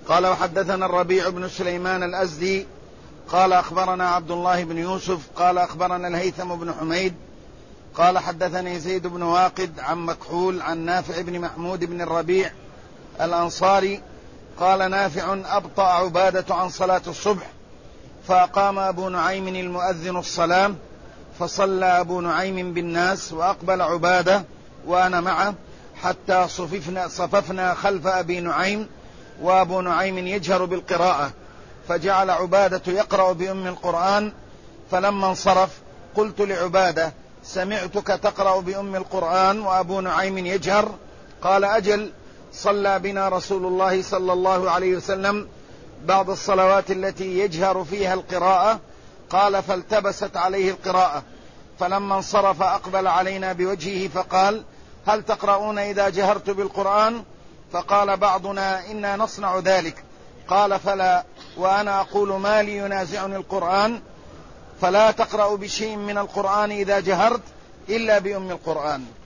قال وحدثنا الربيع بن سليمان الأزدي قال أخبرنا عبد الله بن يوسف قال أخبرنا الهيثم بن حميد قال حدثني زيد بن واقد عن مكحول عن نافع بن محمود بن الربيع الأنصاري قال نافع أبطأ عبادة عن صلاة الصبح فأقام أبو نعيم المؤذن الصلاة فصلى أبو نعيم بالناس وأقبل عبادة وأنا معه حتى صففنا خلف أبي نعيم وأبو نعيم يجهر بالقراءة فجعل عبادة يقرأ بأم القرآن فلما انصرف قلت لعبادة سمعتك تقرأ بأم القرآن وأبو نعيم يجهر قال أجل صلى بنا رسول الله صلى الله عليه وسلم بعض الصلوات التي يجهر فيها القراءة قال فالتبست عليه القراءة فلما انصرف أقبل علينا بوجهه فقال هل تقرؤون إذا جهرت بالقرآن فقال بعضنا إنا نصنع ذلك قال فلا وأنا أقول ما لي ينازعني القرآن فلا تقرأ بشيء من القرآن إذا جهرت إلا بأم القرآن.